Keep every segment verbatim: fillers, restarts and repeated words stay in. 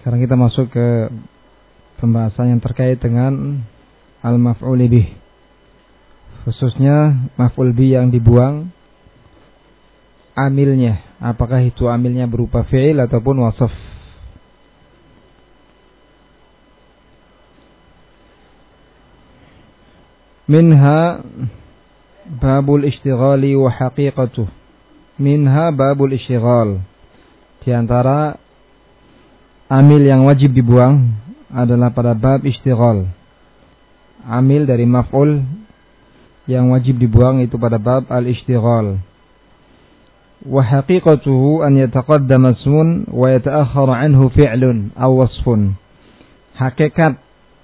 Sekarang kita masuk ke pembahasan yang terkait dengan al-maf'ul bih. Khususnya maf'ul bih yang dibuang amilnya. Apakah itu amilnya berupa fi'il ataupun wasaf. Minha babul ishtighali wa haqiqatuh. Minha babul ishtighal. Di antara amil yang wajib dibuang adalah pada bab ishtighal. Amil dari maf'ul yang wajib dibuang itu pada bab al-ishtighal. Wa haqiqatuhu an yataqaddama ismun wa yata'akhkhara anhu fi'lun aw wasfun. Hakikat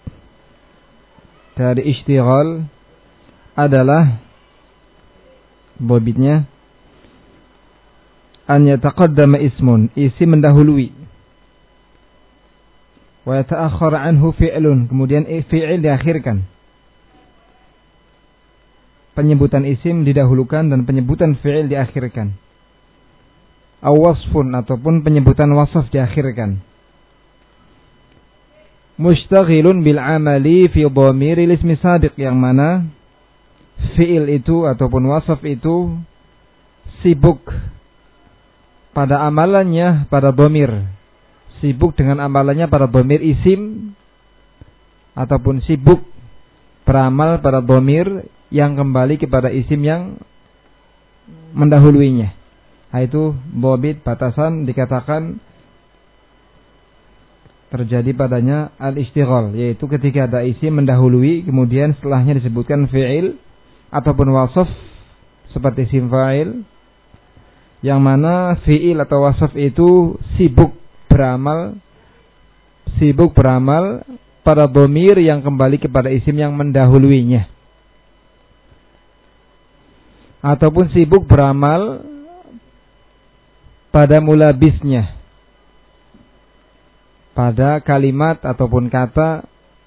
dari ishtighal adalah bobitnya an yataqaddama ismun, isim mendahului, wa yata'akhkhara anhu fi'lun, kemudian fi'il diakhirkan. Penyebutan isim didahulukan dan penyebutan fi'il diakhirkan. Aw wasfun, ataupun penyebutan wasaf diakhirkan. Mushtaghilun bil amali fi dhamiril ismi sabiq, yang mana fi'il itu ataupun wasaf itu sibuk pada amalannya pada dhamir, sibuk dengan amalannya pada dhamir isim, ataupun sibuk beramal pada dhamir yang kembali kepada isim yang mendahuluinya. Nah, itu bobit batasan dikatakan terjadi padanya al-ishtighal, yaitu ketika ada isim mendahului kemudian setelahnya disebutkan fi'il ataupun wasaf seperti isim fa'il, yang mana fi'il atau wasaf itu sibuk beramal sibuk beramal pada dhamir yang kembali kepada isim yang mendahuluinya, ataupun sibuk beramal pada mulabisnya, pada kalimat ataupun kata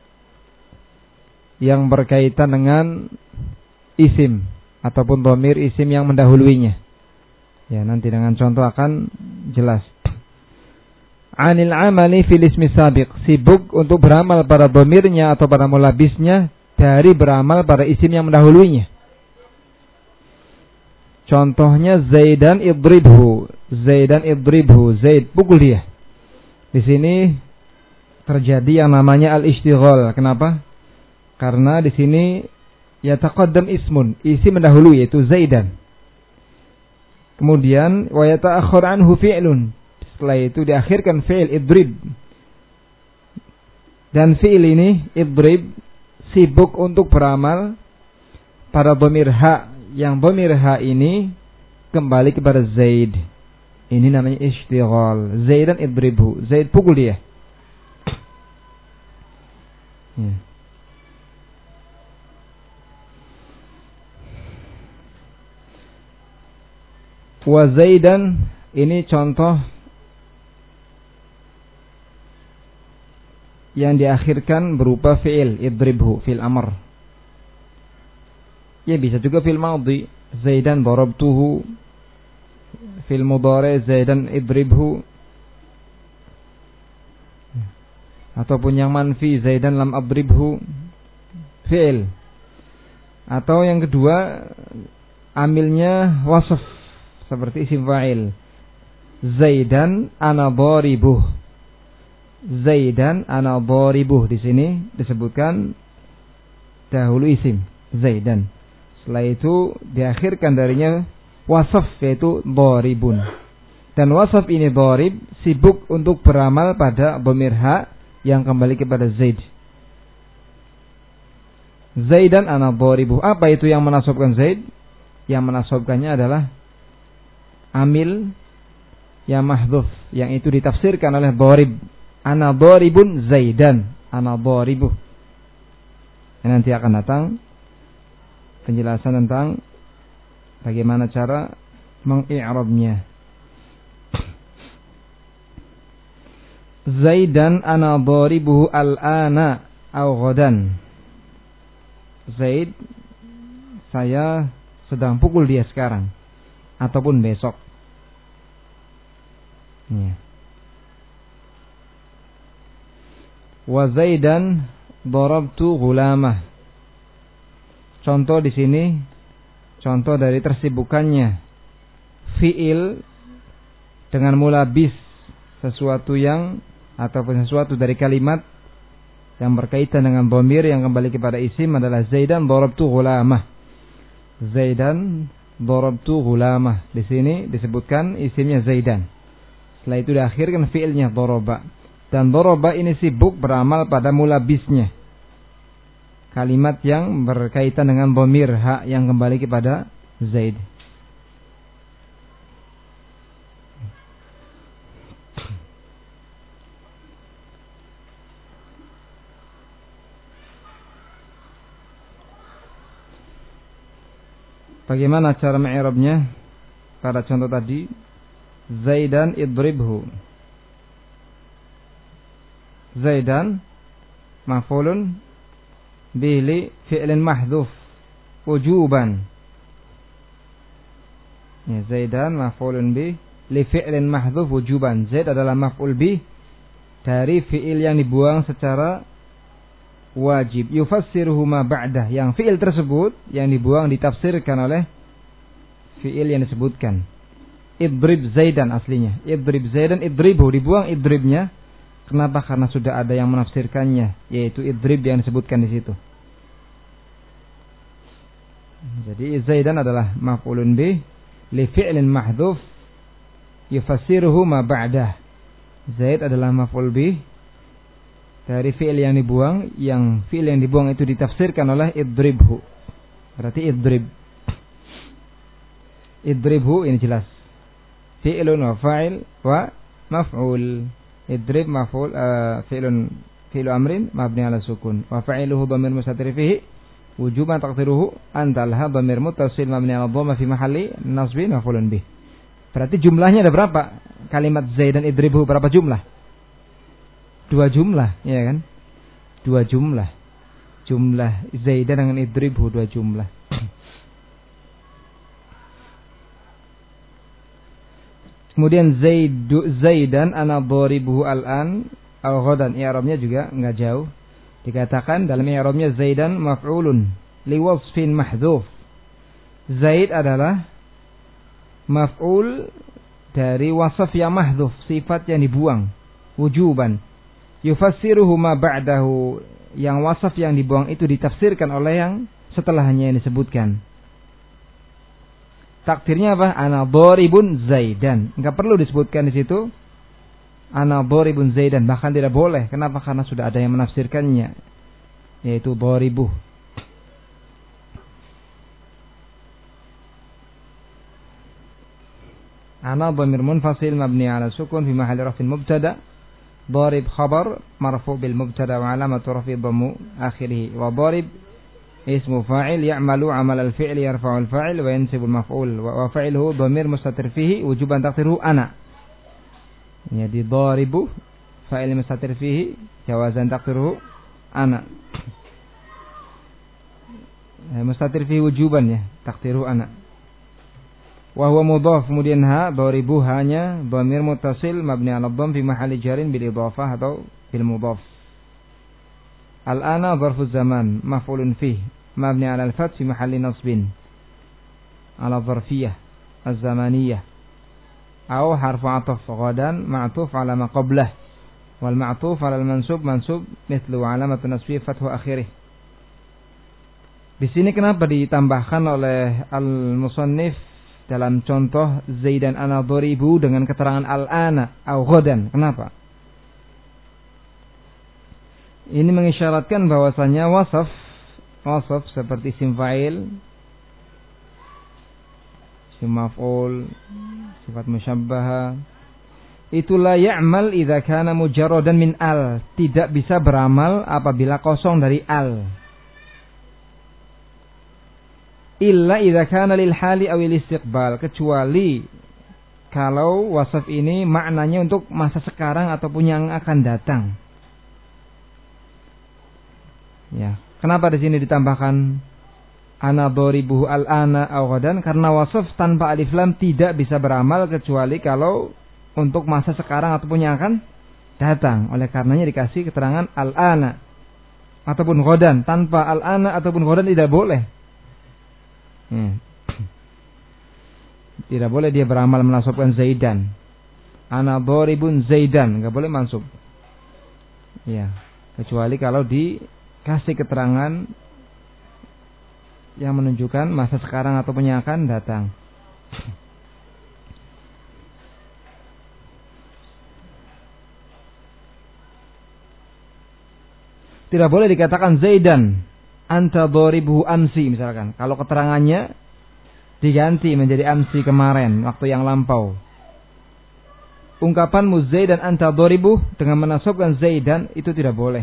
yang berkaitan dengan isim ataupun dhamir isim yang mendahuluinya. Ya, nanti dengan contoh akan jelas. Anil amali fil ismi sabiq, sibuk untuk beramal pada dhamirnya atau pada mulabisnya dari beramal pada isim yang mendahuluinya. Contohnya Zaidan idribhu, Zaidan idribhu, Zaid pukul dia. Di sini terjadi yang namanya al-ishtighal. Kenapa? Karena di sini yataqaddam ismun, isim mendahului yaitu Zaidan. Kemudian wa yata'akhkhar anhu fi'lun. Setelah itu diakhirkan fi'il idrib. Dan fi'il ini idrib sibuk untuk beramal pada dhamir ha, yang dhamir ha ini kembali kepada Zaid. Ini namanya ishtighal. Zaidan idribhu, Zaid pukul dia. Ya. Wa Zaidan, ini contoh yang diakhirkan berupa fi'il idribhu, fi'il amr. Ya, bisa juga fi'il madhi, Zaidan darabtuhu, fi'il mudhari Zaidan idribhu, ataupun yang manfi Zaidan lam adribhu, fi'il. Atau yang kedua amilnya wasaf seperti isim fa'il, Zaidan ana dharibuh, Zaidan ana dharibuh. Di sini disebutkan dahulu isim Zaidan, setelah itu diakhirkan darinya wasaf yaitu dharibun. Dan wasaf ini dharib sibuk untuk beramal pada dhamir ha yang kembali kepada Zaid. Zaidan ana dharibuh. Apa itu yang menasabkan Zaid? Yang menasabkannya adalah amil yang mahdhuf, yang itu ditafsirkan oleh dharib. Ana dharibun Zaidan, ana dharibuh. Nanti akan datang penjelasan tentang bagaimana cara mengi'rabnya. Zaidan ana dharibuhu al-ana aw ghadan. Zaid, saya sedang pukul dia sekarang ataupun besok. Ya. Wa Zaidan darabtu ghulamah. Contoh di sini, contoh dari tersibukannya fiil dengan mula bis, sesuatu yang ataupun sesuatu dari kalimat yang berkaitan dengan dhamir yang kembali kepada isim adalah Zaidan darabtu ghulamah. Zaidan darabtu ghulamah. Di sini disebutkan isimnya Zaidan. Setelah itu diakhirkan fiilnya daraba. Dan daraba ini sibuk beramal pada mula bisnya. Kalimat yang berkaitan dengan dhamir ha yang kembali kepada Zaid. Bagaimana cara mengi'rabnya? Pada contoh tadi, Zaidan idribhu. Zaidan maf'ulun bihi li fi'lin mahdhuf wujuban. Ya, Zaidan maf'ulun bihi li fi'lin mahdhuf wujuban. Zaid adalah maf'ul bih dari fi'il yang dibuang secara wajib. Yufassiruhu ma ba'dah. Yang fi'il tersebut yang dibuang ditafsirkan oleh fi'il yang disebutkan. Idrib Zaidan aslinya. Idrib Zaidan idribhu. Dibuang idribnya. Kenapa? Karena sudah ada yang menafsirkannya, yaitu idrib yang disebutkan di situ. Jadi Zaidan adalah maf'ulun bih li fi'lin mahdhuf yufassiruhu ma ba'dah. Zaid adalah maf'ul bih dari fi'il yang dibuang, yang fi'il yang dibuang itu ditafsirkan oleh idribhu. Berarti idrib. Idribhu ini jelas. Fi'ilun wa fa'il wa maf'ul. Idrib maf'ul uh, fi'lun fi'lu amrin mabni ala sukun. Wa fa'iluhu dhamir mustatir fihi wujuban taqdiruhu anta laha dhamir muttasil mabni ala dhamma fi mahalli nasbin maf'ulun bih. Berarti jumlahnya ada berapa? Kalimat Zaidan idribhu berapa jumlah? Dua jumlah, ya kan? Dua jumlah. Jumlah Zaidan dengan idribhu dua jumlah. Kemudian Zaidu Zaidan ana dharibuhu al-an al ghadan. I'rabnya juga enggak jauh. Dikatakan dalam i'rabnya Zaidan maf'ulun li wasfin mahdhuf. Zaid adalah maf'ul dari wasaf yang mahdhuf, sifat yang dibuang, wujuban. Yufassiruhu ma ba'dahu, yang wasaf yang dibuang itu ditafsirkan oleh yang setelahnya yang disebutkan. Takdirnya apa? Ana dharibun Zaidan. Enggak perlu disebutkan di situ ana dharibun Zaidan, bahkan tidak boleh. Kenapa? Karena sudah ada yang menafsirkannya, yaitu dharibuh. Ana dhamir munfasil mabni ala sukun fi mahalli raf'in mubtada. Dharib khabar marfu' bil mubtada wa alamatu raf'i dhammu akhirih. Wa dharib ismu fa'il ya'malu 'amal al-fi'li yarfa'u al-fa'il wa yansibu al-maf'ul wa fa'iluhu dhamir mustatir fihi wujuban taqdiruhu ana. Jadi dharibu fa'il mustatir fihi jawazan taqdiruhu ana. Mustatir fihi wujuban ya, taqdiruhu ana. Wa huwa mudhaf, kemudian ha dharibu hanya dhamir muttasil mabni 'ala dhamm fi mahalli jarin bil idhafah atau bil mudhaf. Al-ana dharfu zaman maf'ulun fih mabni 'ala al-fath fi mahalli nasbin 'ala dharfiyah az-zamaniyah aw harfu 'athf ghadan ma'tuf 'ala ma qablah wal ma'tuf 'ala al-mansub mansub mithlu 'alamatu nasbi fathu akhirih. Di sini kenapa ditambahkan oleh al-musannif dalam contoh Zaidan ana dharibu dengan keterangan al-ana au ghadan? Kenapa? Ini mengisyaratkan bahwasanya wasaf wasaf seperti isim fa'il, isim maf'ul, sifat musyabbaha itu la ya'mal idza kana mujarradan min al, tidak bisa beramal apabila kosong dari al. Illa idza kana lil hali aw lil istiqbal, kecuali kalau wasaf ini maknanya untuk masa sekarang ataupun yang akan datang. Ya, kenapa di sini ditambahkan ana dharibuhu al-ana aw ghadan? Karena wasaf tanpa alif lam tidak bisa beramal kecuali kalau untuk masa sekarang ataupun yang akan datang. Oleh karenanya dikasih keterangan al-ana ataupun ghadan. Tanpa al-ana ataupun ghadan tidak boleh. Hmm. Tidak boleh dia beramal menasabkan Zaidan. Ana dharibun Zaidan, enggak boleh mansub. Ya, kecuali kalau dikasih keterangan yang menunjukkan masa sekarang ataupun yang akan datang. Tidak boleh dikatakan Zaidan anta dharibuhu amsi misalkan. Kalau keterangannya diganti menjadi amsi kemarin, waktu yang lampau. Ungkapan Zaidan anta dharibuh dengan menasabkan Zaidan itu tidak boleh.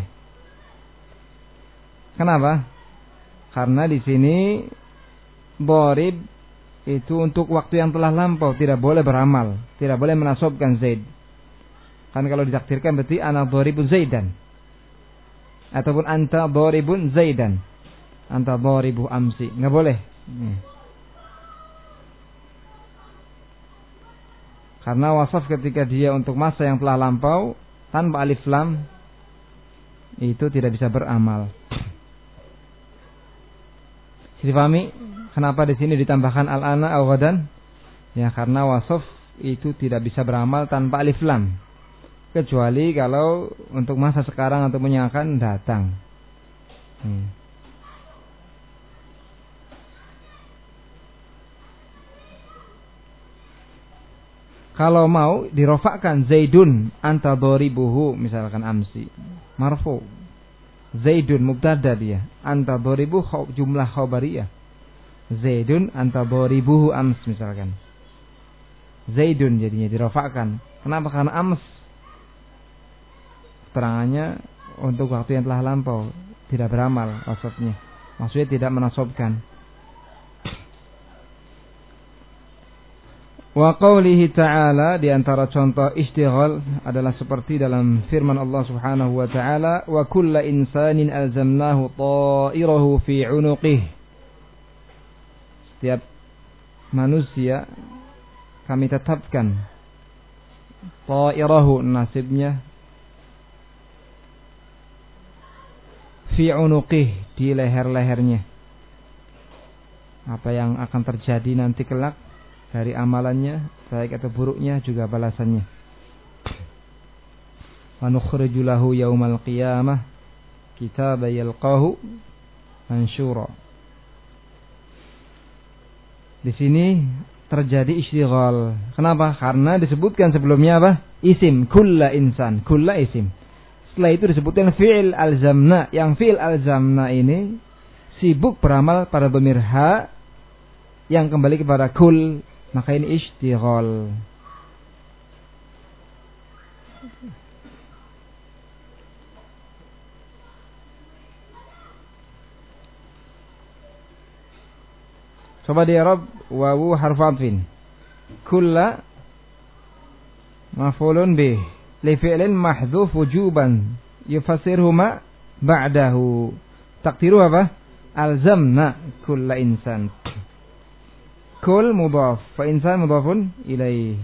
Kenapa? Karena di sini dharib itu untuk waktu yang telah lampau, tidak boleh beramal, tidak boleh menasabkan Zaid. Kan kalau ditakdirkan berarti ana dharibun Zaidan. Ataupun anta dharibun Zaidan. Anta dharibu amsi. Enggak boleh. Hmm. Karena wasaf ketika dia untuk masa yang telah lampau tanpa alif lam itu tidak bisa beramal. Difahami kenapa di sini ditambahkan al-ana au ghadan? Ya karena wasaf itu tidak bisa beramal tanpa alif lam. Kecuali kalau untuk masa sekarang atau yang akan datang. Hmm. Kalau mau dirofakkan Zaidun anta dharibuhu misalkan amsi. Marfu. Zaidun mubtada dia. Anta dharibu jumlah khabariyah. Zaidun anta dharibuhu ams misalkan. Zaidun jadinya dirofakkan. Kenapa? Karena ams terangannya untuk waktu yang telah lampau, tidak beramal wasafnya. Maksudnya tidak menasabkan. Wa qawlihi ta'ala, di antara contoh istighal adalah seperti dalam firman Allah Subhanahu wa ta'ala, wa kulla insanin alzamnahu ta'irahu fi 'unuqih. Setiap manusia kami tetapkan ta'irahu nasibnya fi 'unuqih, di leher-lehernya. Apa yang akan terjadi nanti kelak dari amalannya, baik atau buruknya, juga balasannya. Wa nukhriju lahu yaumal qiyamah kitaban yalqahu mansyura. Di sini terjadi istighal. Kenapa? Karena disebutkan sebelumnya apa? Isim, kulla insan, kulla isim. Setelah itu disebutkan fi'il alzamna. Yang fi'il alzamna ini sibuk beramal pada dhamir ha yang kembali kepada kul. Maka ini istighal. Coba di Arab wawu harf atfin. Kulla maf'ulun bih li fi'lin mahdhuf wujuban yufassirhu ma ba'dahu. Takdiru apa? Alzamna kulla insan. Kul mudhaf fa insan mudhafun ilaih.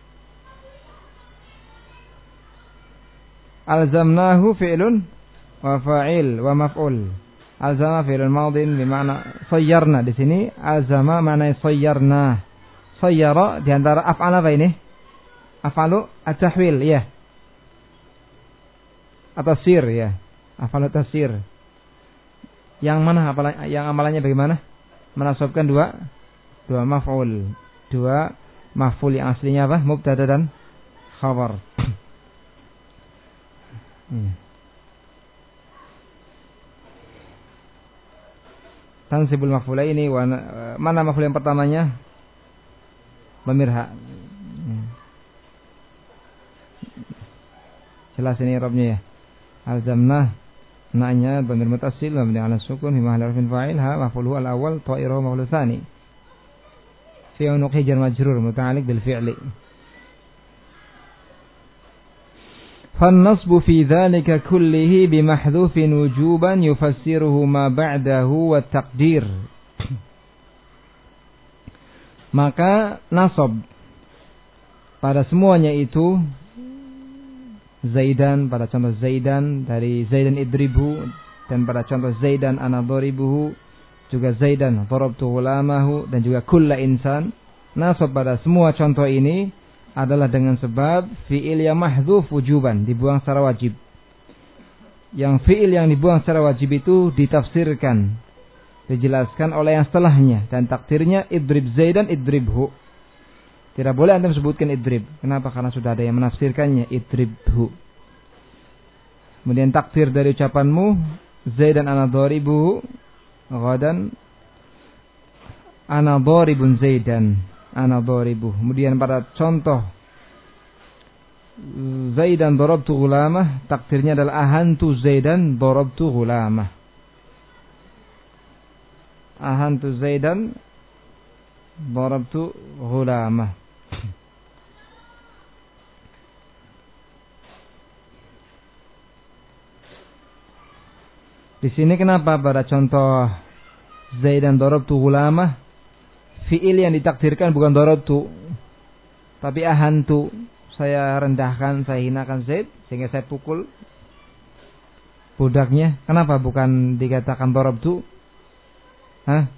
Alzamnahu fi'lun wa fa'il wa maf'ul. Alzama fi'lun madin bermakna sayyarna. Di sini alzama makna sayyarna. Sayyara di antara af'al apa ini? Af'alu at-tahwil, ya. At-tasir, ya. Af'alu at-tasir. Yang mana apalan, yang amalannya bagaimana? Menasabkan dua dua maf'ul, dua maf'ul yang aslinya apa? Mubtada dan khabar. Hmm. Tansibul maf'ula ini mana maf'ul yang pertamanya? Dhamir ha. Hmm. Jelas ini i'rabnya ya. Alzamna na'nya dhamir muttasil mabni 'ala sukun fi mahalli raf'in fa'il ha maf'uluhu al-awwal ta'iruhu maf'ul tsani. Fi unuqi jar majrur muta'alliq bil fi'li. Fan-nasbu fi dzalika kullihi bi mahdhufin wujuban yufassiruhu ma ba'dahu wa taqdir. Maka nasab pada semuanya itu Zaidan pada contoh Zaidan, dari Zaidan idribhu, dan pada contoh Zaidan ana dharibuhu, juga Zaidan darabtu ghulamahu, dan juga kulla insan. Nasab pada semua contoh ini adalah dengan sebab fi'il yang mahdzuf wujuban, dibuang secara wajib. Yang fi'il yang dibuang secara wajib itu ditafsirkan, dijelaskan oleh yang setelahnya, dan takdirnya idrib Zaidan idribhu. Tidak boleh antum sebutkan idrib. Kenapa? Karena sudah ada yang menafsirkannya, idribhu. Kemudian takdir dari ucapanmu Zaidan ana dharibuhu, ghadan ana dharibun Zaidan, ana dharibuh. Kemudian pada contoh Zaidan darabtu ghulamah, takdirnya adalah ahantu Zaidan darabtu ghulamah. Ahantu Zaidan darabtu ghulamah. Di sini kenapa pada contoh Zaidan darabtu ghulamah fi'il yang ditakdirkan bukan darabtu tapi ahantu, saya rendahkan, saya hinakan Zaid sehingga saya pukul budaknya. Kenapa bukan dikatakan darabtu? Hah?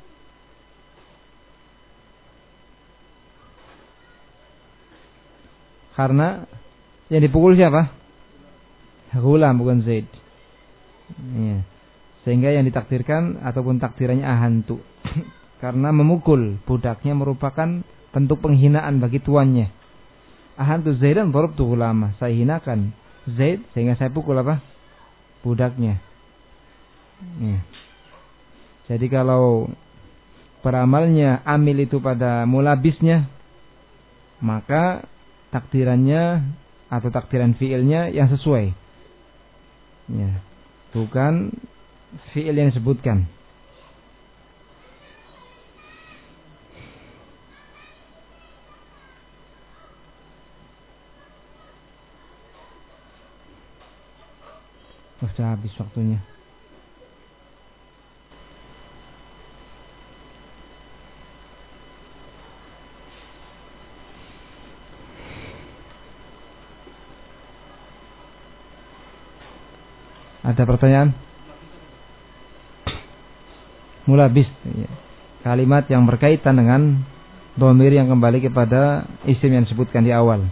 Karena yang dipukul siapa? Ghulam, bukan Zaid. Ya. Sehingga yang ditakdirkan ataupun takdirannya ahantu. Karena memukul budaknya merupakan bentuk penghinaan bagi tuannya. Ahantu Zaidan darabtu ghulama, saya hinakan Zaid sehingga saya pukul apa? Budaknya. Ya. Jadi kalau peramalnya amil itu pada mulabisnya, maka takdirannya atau takdiran fiilnya yang sesuai, ya, bukan fiil yang disebutkan. Sudah habis waktunya. Ada pertanyaan? Mulabis, ya. Kalimat yang berkaitan dengan dhamir yang kembali kepada isim yang disebutkan di awal.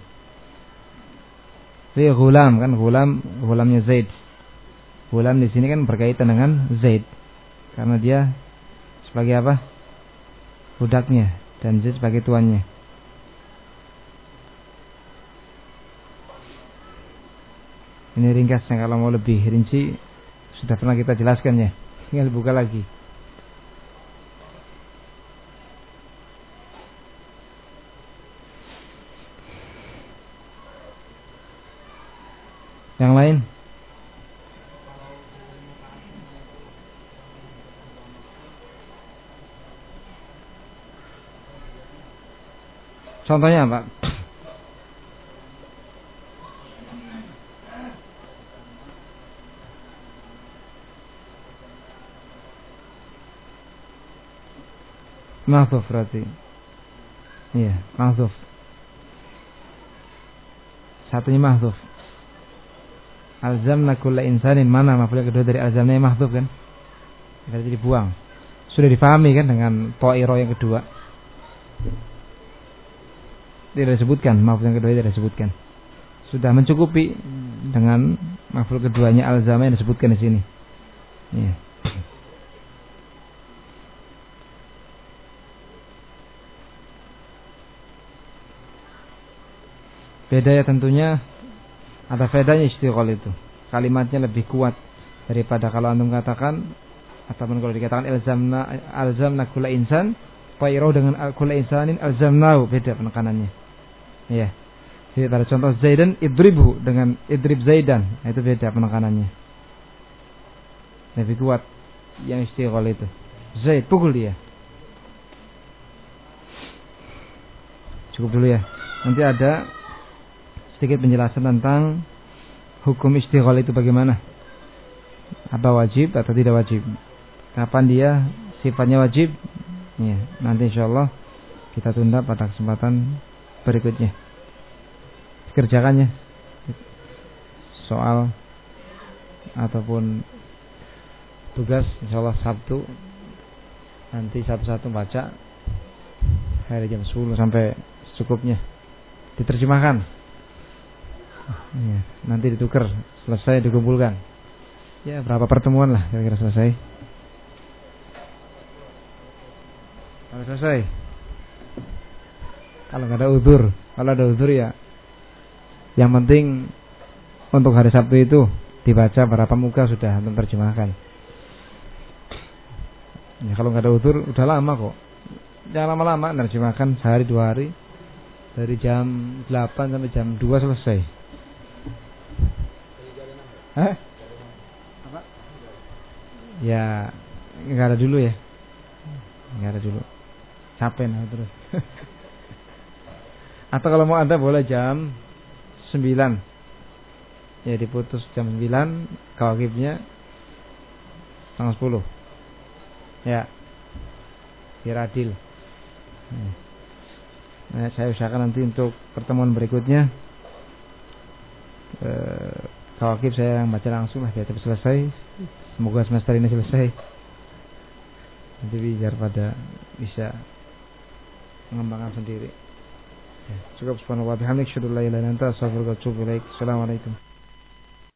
Fi ghulam, kan ghulam, ghulamnya Zaid. Ghulam di sini kan berkaitan dengan Zaid karena dia sebagai apa? Budaknya, dan Zaid sebagai tuannya. Ini ringkasnya, kalau mau lebih rinci sudah pernah kita jelaskan ya. Tinggal buka lagi. Yang lain? Contohnya apa? Mahdzuf berarti. Iya, mahdzuf. Satunya mahdzuf. Alzamna kulla insanin, mana maf'ul kedua dari alzamna mahdzuf kan? Berarti dibuang. Sudah difahami kan dengan ta'iro yang kedua? Tidak disebutkan, maf'ul yang kedua tidak disebutkan. Sudah mencukupi dengan maf'ul keduanya alzamna yang disebutkan di sini. Iya. Beda ya tentunya, ada bedanya istighol itu. Kalimatnya lebih kuat daripada kalau antum katakan ataupun kalau dikatakan alzamna alzamna kulla insan, fa'irau dengan kulla insanin alzamnahu, beda penekanannya. Iya. Jadi pada contoh Zaidan idribhu dengan idrib Zaidan, itu beda penekanannya. Lebih kuat yang istighol itu. Zaid, pukul dia. Cukup dulu ya. Nanti ada sedikit penjelasan tentang hukum istighol itu bagaimana. Apa wajib atau tidak wajib. Kapan dia sifatnya wajib. Ya, nanti insyaallah kita tunda pada kesempatan berikutnya. Kerjakannya. soal ataupun tugas, insyaallah Sabtu nanti satu-satu baca hari jam sepuluh sampai secukupnya, diterjemahkan. Ya, nanti ditukar, selesai dikumpulkan. Ya, berapa pertemuan lah kira-kira selesai. Kalau selesai, kalau nggak ada uzur, kalau ada uzur ya, yang penting untuk hari Sabtu itu dibaca berapa muka sudah menerjemahkan. Ya, kalau nggak ada uzur, udah lama kok. Jangan lama-lama, menerjemahkan sehari dua hari, dari jam delapan sampai jam dua selesai. Eh? Apa? Ya, nggak ada dulu ya, nggak ada dulu. Capek nah terus. Atau kalau mau ada boleh jam sembilan. Ya diputus jam sembilan, kawakibnya tanggal sepuluh. Ya. Biar adil. Nah, saya usahakan nanti untuk pertemuan berikutnya eh, kawakib saya yang baca langsung lah biar cepat selesai. Semoga semester ini selesai. Nanti biar pada bisa mengembangkan sendiri. Ya, cukup subhanallah bihamdik, syukur la ilaha illa anta, astaghfiruka wa atubu ilaik. Assalamualaikum.